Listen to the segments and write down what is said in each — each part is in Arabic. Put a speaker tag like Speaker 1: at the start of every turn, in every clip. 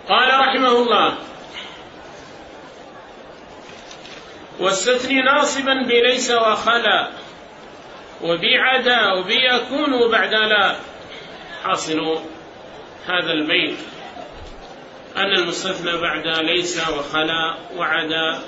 Speaker 1: قال رحمه الله: واستثني ناصبا بليس وخلا وبعدا وبيكون وبعد لا. حاصل هذا البيت أن المستثنى بعد ليس وخلا وعدا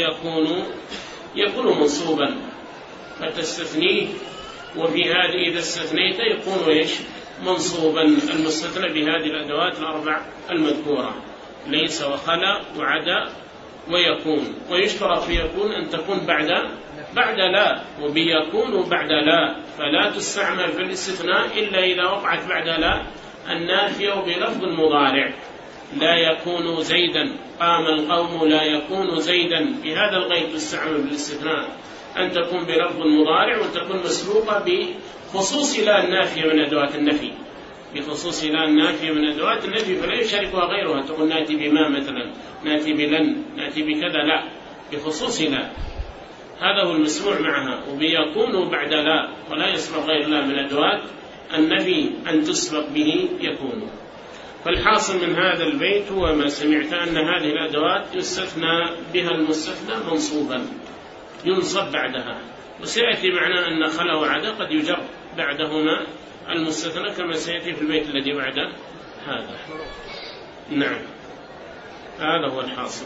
Speaker 1: يكون منصوبا، فتستثنيه، وفي هذه إذا استثنيت يكون منصوبا المستثنى بهذه الأدوات الأربع المذكورة: ليس وخلا وعدا ويكون. ويشترط في يكون أن تكون بعد لا، وبيكون بعد لا، فلا تستعمل في الاستثناء إلا إذا وقعت بعد لا النافية بلفظ المضارع: لا يكون زيدا، قام القوم لا يكون زيدا. بهذا الغيب تستعمل بالاستثناء أن تكون بلفظ المضارع وتكون مسبوقة بخصوص لا النافية من أدوات النفي، بخصوص لا النافية من أدوات النفي، فلا يشاركها غيرها. تقول نأتي بما مثلا، نأتي بلن، نأتي بكذا، لا، بخصوص لا. هذا هو المسموع معها. وبيكون بعد لا، ولا يسبق غير لا من أدوات النفي أن تسبق به يكون. فالحاصل من هذا البيت هو ما سمعت أن هذه الأدوات يستثنى بها المستثنى منصوبا، ينصب بعدها. وسيأتي معنا أن خلا وعدا قد يجر بعدهما المستثنى كما سيأتي في البيت الذي بعد هذا. نعم، هذا هو الحاصل.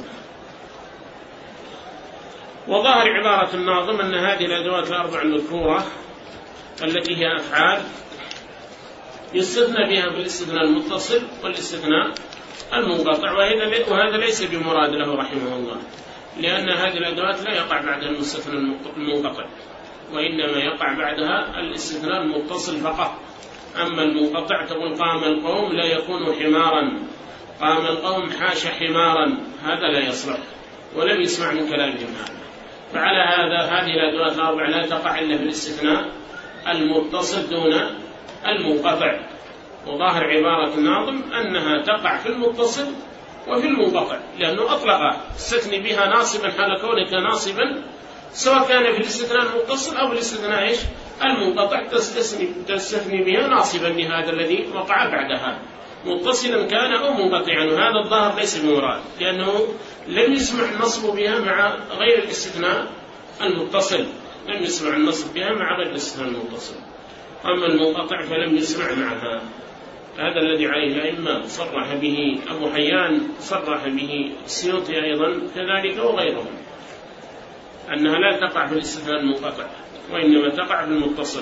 Speaker 1: وظاهر عبارة الناظم أن هذه الأدوات الأربع المذكورة التي هي أفعال يستثنى بها بالاستثناء المتصل والاستثناء المنقطع، وهذا ليس بمراد له رحمه الله، لأن هذه الأدوات لا يقع بعدها المستثنى المنقطع، وإنما يقع بعدها الاستثناء المتصل فقط. أما المنقطع تقول قام القوم لا يكون حمارا، قام القوم حاش حمارا، هذا لا يصلح ولم يسمع من كلامهم هذا. فعلى هذا هذه الأدوات الأربع لا تقع إلا في الاستثناء المتصل دون المنقطع. وظاهر عبارة الناظم أنها تقع في المتصل وفي المنقطع، لأنه أطلق استثني بها ناصبا حال كونك ناصبا، سواء كان في الاستثناء المتصل أو الاستثناء المنقطع تستثني بها ناصبا لهذا الذي وقع بعدها، متصلا كان أو منقطعا. وهذا الظاهر ليس بمراد، لأنه لم يسمع النصب بها مع غير الاستثناء المتصل، لم يسمع النصب بها مع غير الاستثناء المتصل. أما المنقطع فلم يسمع معها. هذا الذي عليه الأئمة صرح به أبو حيان، صرح به السيوطي أيضا كذلك وغيرهم، أنها لا تقع في الاستثناء المنقطع وإنما تقع في المتصل.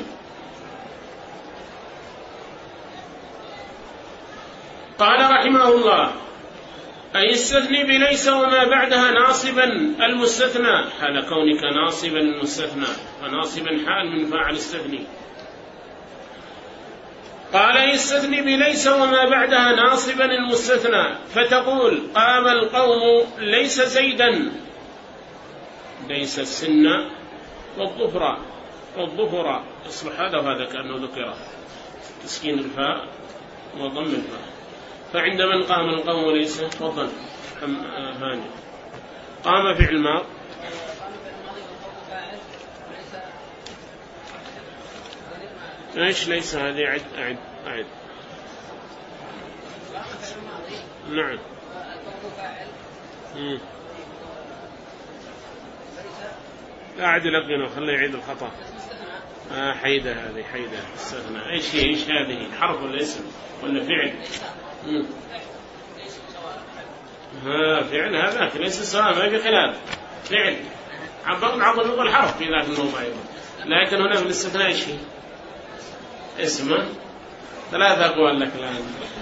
Speaker 1: قال رحمه الله: أي استثني بليس وما بعدها ناصبا المستثنى حال كونك ناصبا المستثنى، وناصبا حال من فاعل استثني. قال: يستثني بليس وما بعدها ناصبا المستثنى، فتقول قام القوم ليس زيدا، ليس السن والظفر يصبح هذا وهذا كأنه ذكر، تسكين الفاء وضم الفاء. فعند من قام القوم ليس فضل هاني قام فعل ماض ايش ليس هذه أعد نعم لا أعد لقنا خليه يعيد الخطأ. حيدة هذه حيدة استثناء. ايش هذه حرف ولا اسم ولا فعل؟ فعل هذاك ليس سواء، ما في خلاف، فعل بعض اللغة الحرف في ذاك الموضوع أيضا، لكن هنا في الاستثناء ايش فيه؟ اسمه 3 أقوال لك الآن.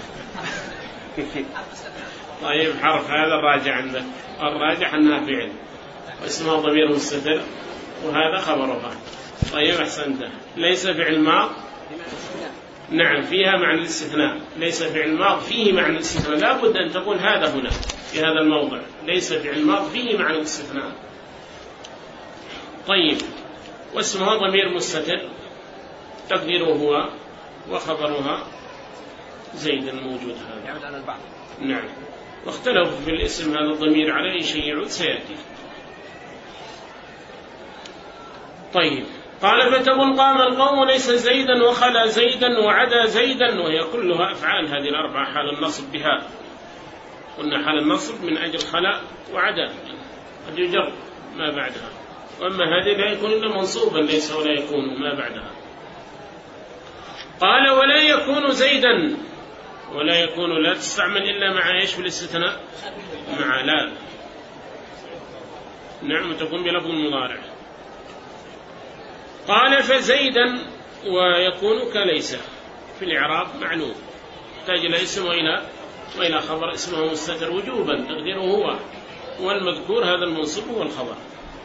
Speaker 1: طيب حرف هذا الراجع عندك، الراجح أنها فعل واسمه ضمير مستتر وهذا خبرها. طيب أحسنت. ليس فعل ماض، نعم فيها معنى الاستثناء، ليس فعل ماض فيه معنى الاستثناء، لا بد أن تقول هذا هنا في هذا الموضع ليس فعل ماض فيه معنى الاستثناء. طيب واسمها ضمير مستتر تقديره هو وخبرها زيد الموجود هذا
Speaker 2: يعود على البعض.
Speaker 1: نعم. واختلفوا في الاسم هذا الضمير على أي شيء يعود سيأتي. طيب قال: فتقول قام القوم ليس زيدا وخلا زيدا وعدا زيدا، وهي كلها أفعال هذه الأربعة حال النصب بها. قلنا حال النصب من أجل خلاء وعدم قد يجر ما بعدها، وأما هذه لا يكون إلا منصوبا ليس ولا يكون ما بعدها. قال ولا يكون زيدا، ولا يكون لا تستعمل إلا مع إيش في الاستثناء؟ مع لا، نعم تكون بلفظ المضارع. قال فزيدا ويكون كليس في الإعراب معلوم، يحتاج إلى اسم وإلى خبر، اسمه مستتر وجوبا تقديره هو، والمذكور هذا المنصوب هو الخبر.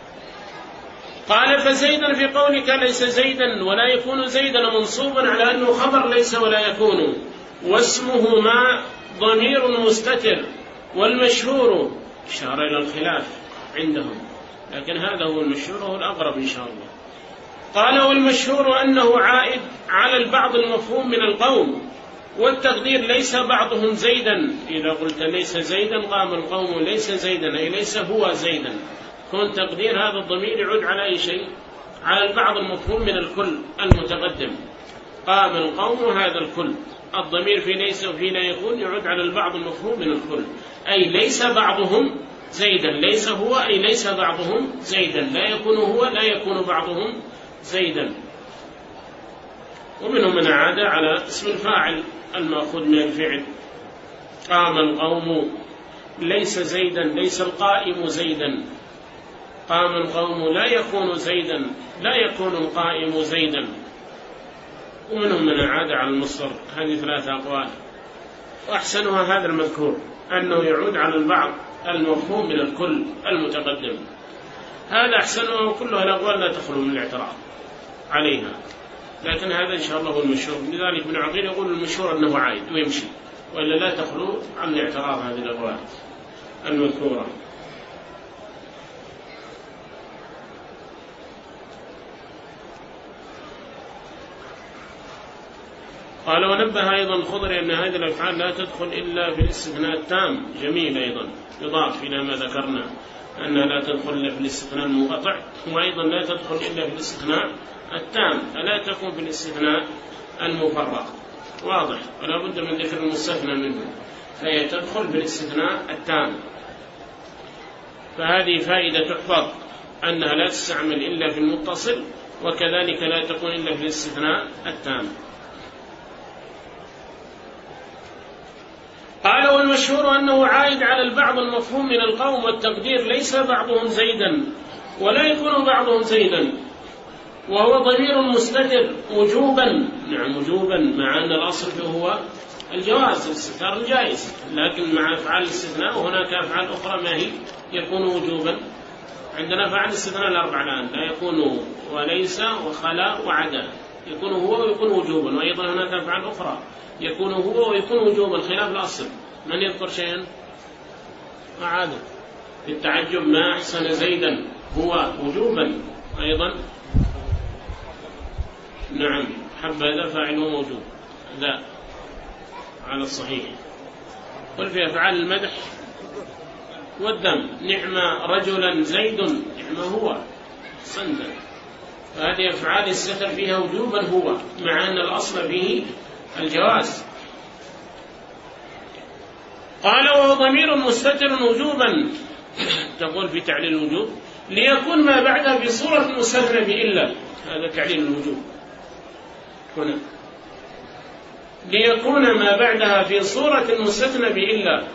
Speaker 1: قال فزيدا في قولك ليس زيدا ولا يكون زيدا منصوبا على أنه خبر ليس ولا يكون، واسمه ما ضمير مستتر، والمشهور إشارة إلى الخلاف عندهم، لكن هذا هو المشهور وهو الأقرب إن شاء الله. قال والمشهور أنه عائد على البعض المفهوم من القوم، والتقدير ليس بعضهم زيدا، إذا قلت ليس زيدا قام القوم ليس زيدا أي ليس هو زيدا، كون تقدير هذا الضمير يعود على أي شيء؟ على البعض المفهوم من الكل المتقدم، قام القوم هذا الكل، الضمير في ليس وفي لا يكون يعود على البعض المفهوم من الكل، أي ليس بعضهم زيدا، ليس هو أي ليس بعضهم زيدا، لا يكون هو لا يكون بعضهم زيدا. ومنهم من عاد على اسم الفاعل المأخوذ من الفعل، قام القوم ليس زيدا، ليس القائم زيدا، قام القوم لا يكون زيدا، لا يكون القائم زيدا. ومنهم من عاد على المصدر. هذه 3 أقوال، وأحسنها هذا المذكور أنه يعود على البعض المفهوم من الكل المتقدم، هذا أحسنها، وكلها الأقوال لا تخلو من الاعتراض عليها، لكن هذا إن شاء الله هو المشهور. لذلك ابن عقيل يقول المشهور أنه عائد ويمشي، وإلا لا تخلو عن الاعتراض هذه الأقوال المذكورة. قال ونبه أيضا الخضري أن هذه الأفعال لا تدخل إلا في الاستثناء التام. جميل، أيضا يضاف إلى ما ذكرنا أنها لا تدخل إلا في الاستثناء المنقطع، وأيضا لا تدخل إلا في الاستثناء التام، فلا تكون في الاستثناء المفرغ. واضح، ولا بد من ذكر المستثنى منه، فهي تدخل في الاستثناء التام. فهذه فائدة تحفظ أنها لا تستعمل إلا في المتصل، وكذلك لا تكون إلا في الاستثناء التام. قال والمشهور أنه عائد على البعض المفهوم من القوم، والتقدير ليس بعضهم زيدا ولا يكون بعضهم زيدا، وهو ضمير مستتر وجوبا. نعم وجوبا، مع أن الأصل فيه هو الجواز، الاستتار الجائز، لكن مع أفعال الاستثناء وهناك أفعال أخرى ما هي يكون وجوبا. عندنا أفعال الاستثناء الأربع الآن، لا يكون وليس وخلا وعدا، يكون هو ويكون وجوبا. وأيضا هناك أفعال أخرى يكون هو ويكون وجوبا خلاف الأصل. من يذكر شيئا؟ عادة في التعجب ما أحسن زيدا هو وجوبا أيضا. نعم حبذا فاعله موجود، لا على الصحيح. قل في أفعال المدح والذم نعم رجلا زيد، نعم هو صندا، فهذه أفعال الستر فيها وجوبا هو، مع أن الأصل فيه الجواز. قال وهو ضمير مستتر وجوبا، تقول في تعليل الوجوب ليكون ما بعدها في صورة مستتر بإلا، هذا تعليل الوجوب هنا، ليكون ما بعدها في صورة مستثنى بإلا،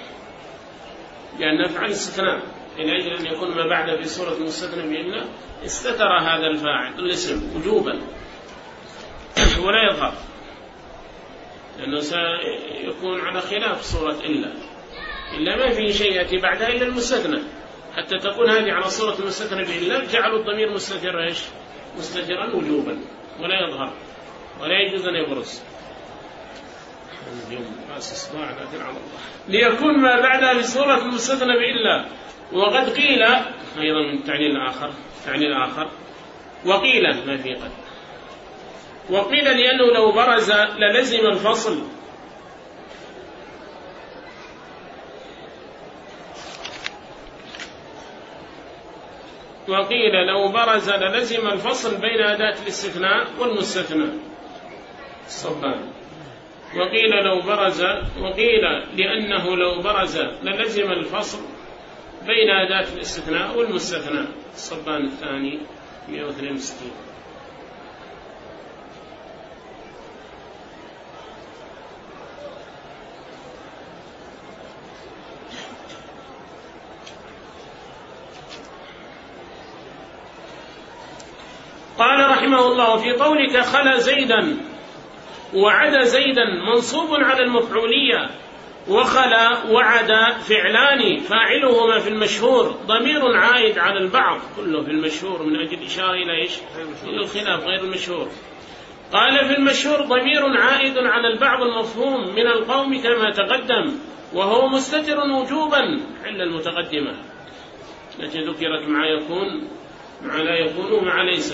Speaker 1: لأن أفعال استثناء من أجل أن يكون ما بعدها في صورة مستثنى بإلا استتر هذا الفاعل الاسم وجوبا ولا يظهر، لأنه سيكون على خلاف صورة إلا ما فيه شيء يأتي بعدها إلا المستثنى، حتى تكون هذه على صورة المستثنى بإلا جعلوا الضمير مستتر إيش؟ مستترا وجوبا ولا يظهر ولا يجوز أن يبرز. ليكون ما بعدها بصورة المستثنى بإلا. وقد قيل أيضا من تعليل آخر وقيل ما في قد، وقيل لأنه لو برز للزم الفصل، وقيل لو برز للزم الفصل بين أداة الاستثناء والمستثنى الصبان، وقيل لأنه لو برز للزم الفصل بين أداة الاستثناء والمستثنى. الصبان الثاني 162. قال رحمه الله: في قولك خلا زيدا وعدا زيدا منصوب على المفعولية، وخلا وعدا فعلان فاعلهما في المشهور ضمير عائد على البعض، كله في المشهور من أجل إشارة إلى إيش؟ إلى الخلاف غير المشهور. قال: في المشهور ضمير عائد على البعض المفهوم من القوم كما تقدم، وهو مستتر وجوبا علة المتقدمة التي ذكرت مع يكون مع لا يكون ومع ليس.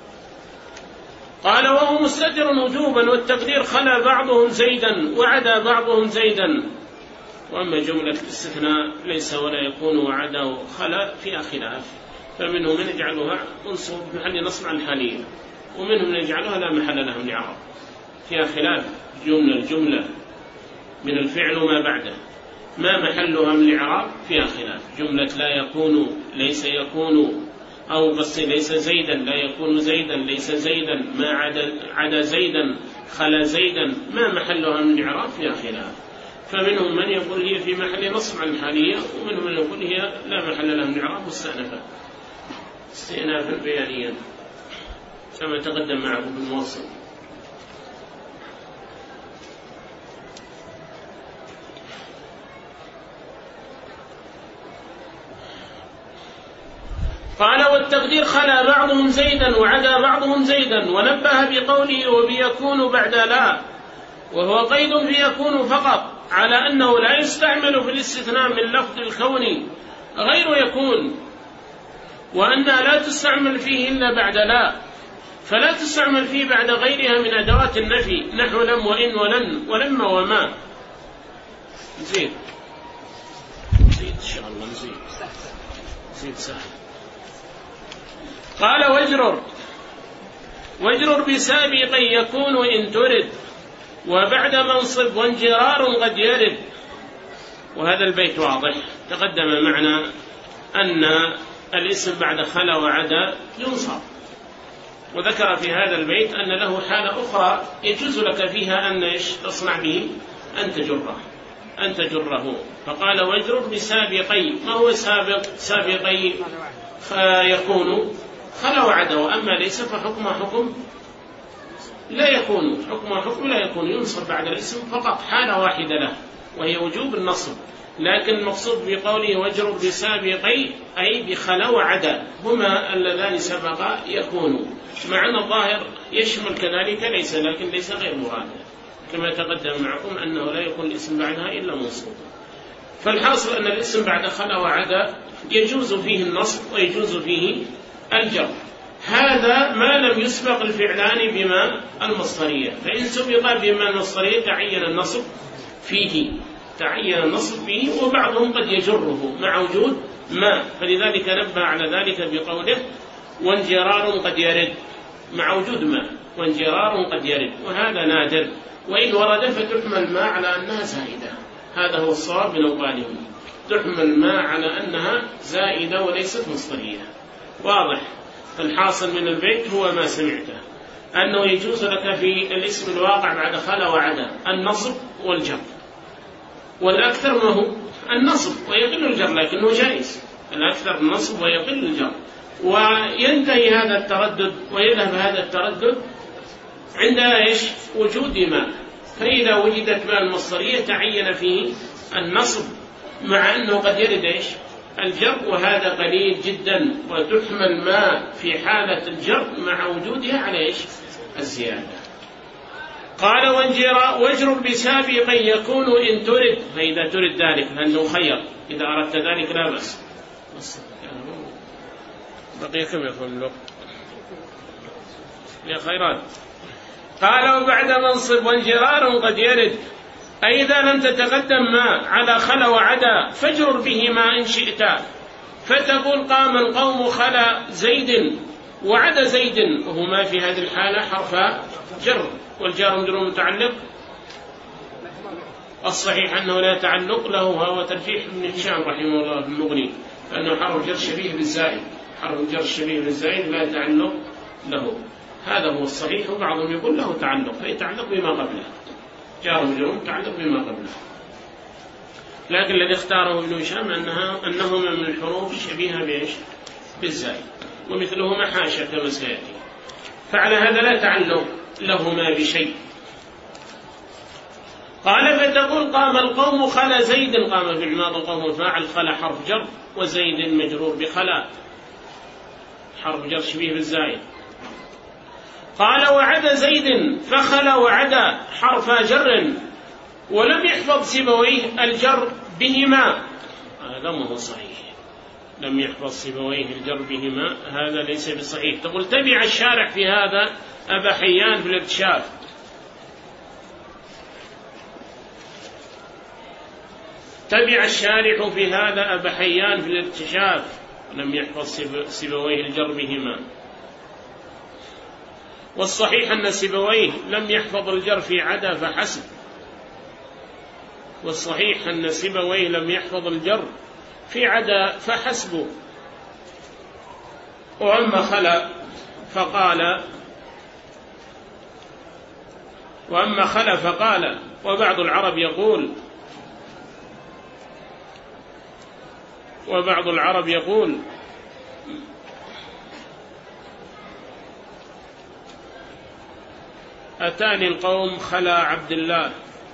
Speaker 1: قال: وهو مستتر وجوبا، والتقدير خلا بعضهم زيدا وعدا بعضهم زيدا. وأما جملة الاستثناء ليس ولا يكون وعدا وخلا فيها خلاف، فمنهم من يجعلها منصوب محل نصب عن الحالية، ومنهم من يجعلها لا محل لها من إعراب، فيها خلاف. الجملة من الفعل وما بعده ما محلها من الإعراب فيها خلاف. جملة لا يكون ليس يكون، أو بس ليس زيدا لا يكون زيدا ليس زيدا، ما عدا زيدا خلا زيدا، ما محلها من الإعراب فيها خلاف. فمنهم من يقول هي في محل نصب عن الحالية، ومنهم من يقول هي لا محل لها من الإعراب مستأنفة استئنافا بيانيا كما تقدم معه بالموصل. قال: والتقدير خلا بعضهم زيدا وعدا بعضهم زيدا، ونبه بقوله وبيكون بعد لا، وهو قيد بيكون فقط على أنه لا يستعمل في الاستثناء من لفظ الكون غير يكون، وأنها لا تستعمل فيه إلا بعد لا، فلا تستعمل فيه بعد غيرها من أدوات النفي نحو لم وإن ولن ولما وما. نزيد إن شاء الله نزيد سهل. قال: واجرر بسابق يكون إن ترد، وبعد منصب وانجرار قد يرد. وهذا البيت واضح، تقدم معنا أن الاسم بعد خلا وعدا ينصب، وذكر في هذا البيت أن له حالة أخرى يجوز لك فيها أن تصنع به أن تجره. فقال: واجرر بسابقي. ما هو سابقي؟ فيكون خلا وعدا، وأما ليس فحكم حكم لا يكون، حكم لا يكون، ينصب بعد الاسم فقط حالة واحدة له وهي وجوب النصب. لكن المقصود بقوله واجرر بسابقي أي بخلا وعدا، هما اللذان سبقا يكون، مع أن الظاهر يشمل كذلك ليس، لكن ليس غير مراد كما تقدم معكم أنه لا يكون الاسم بعدها إلا منصوب. فالحاصل أن الاسم بعد خلا وعدا يجوز فيه النصب ويجوز فيه الجر. هذا ما لم يسبق الفعلان بما المصدرية، فإن سبق بما المصدرية تعين النصب فيه، وبعضهم قد يجره مع وجود ما، فلذلك نبه على ذلك بقوله وانجرار قد يرد، مع وجود ما وانجرار قد يرد، وهذا نادر، وإن ورد فتحمل ما على أنها زائدة. هذا هو الصواب من أقوالهم، تحمل ما على أنها زائدة وليست مصدرية. واضح؟ فالحاصل من البيت هو ما سمعته، أنه يجوز لك في الاسم الواقع بعد خلا وعدا النصب والجر، والأكثر ما هو النصب ويقل الجر، لكنه جائز، الأكثر النصب ويقل الجر، وينتهي هذا التردد ويذهب هذا التردد عند وجود ما. فإذا وجدت ما المصدرية تعين فيه النصب، مع أنه قد يرد الجر، وهذا قليل جدا، وتحمل ما في حالة الجر مع وجودها على الزيادة. قال: واجرر بسابق يكون إن ترد، فإذا ترد ذلك لأنه خير، إذا أردت ذلك لا بأس. بقي كم يكون الوقت يا خيرات؟ قال: وبعد منصب وانجرار قد يرد، أي إذا لم تتقدم ما على خلا وعدا فاجرر بهما إن شئت، فتقول قام القوم خلا زيد وعدا زيد، وهما في هذه الحالة حرف جر، والجار مجرور متعلق الصحيح أنه لا تعلق له، وهو ترجيح ابن هشام رحمه الله في المغني، لأنه حرف جر شبيه بالزائد، حرف جر شبيه بالزائد لا تعلق له، هذا هو الصحيح. وبعضهم يقول له تعلق، فيتعلق بما قبله، جار ومجرور تعلق بما قبله، لكن الذي اختاره ابن هشام أنهما من الحروف الشبيهة بإيش؟ بالزائد، ومثلهما حاشا كما سيأتي، فعلى هذا لا تعلق لهما بشيء. قال فتقول قام القوم خلا زيد، قام في الماضي القوم فاعل، خلا حرف جر، وزيد مجرور بخلا حرف جر شبيه بالزائد. قال وعدا زيد فخلا وعدا حرف جر، ولم يحفظ سيبويه الجر بهما، هذا ما هو صحيح، لم يحفظ سيبويه الجر بهما، هذا ليس بصحيح. تقول تبع الشارع في هذا أبا حيان في الاكتشاف، تبع الشارح في هذا أبا حيان في الاكتشاف، لم يحفظ سيبويه الجر بهما. والصحيح أن سيبويه لم يحفظ الجر في عدا فحسب، والصحيح أن سيبويه لم يحفظ الجر في عدا فحسب. وأما خلا فقال، وبعض العرب يقول أتاني القوم خلا عبد الله،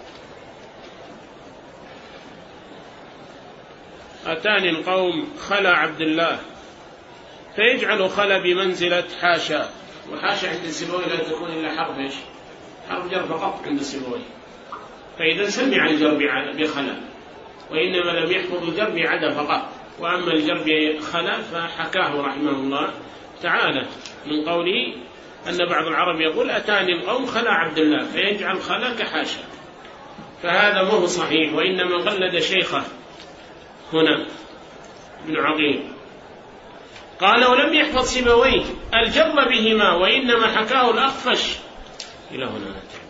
Speaker 1: أتاني القوم خلا عبد الله، فيجعل خلا بمنزلة حاشا، وحاشا عند السيبوي لا تكون إلا حرف إيش؟ حرف جر فقط عند السيبوي، فإذا سمع الجر بخلا، وإنما لم يحفظ الجر بعدا فقط. وأما الجر بخلا فحكاه رحمه الله تعالى من قوله أن بعض العرب يقول أتاني القوم خلا عبد الله، فيجعل خلا كحاشا، فهذا ما هو صحيح، وإنما قلد شيخه هنا ابن عقيل. قال ولم يحفظ سيبويه الجر بهما، وإنما حكاه الأخفش. إلى هنا.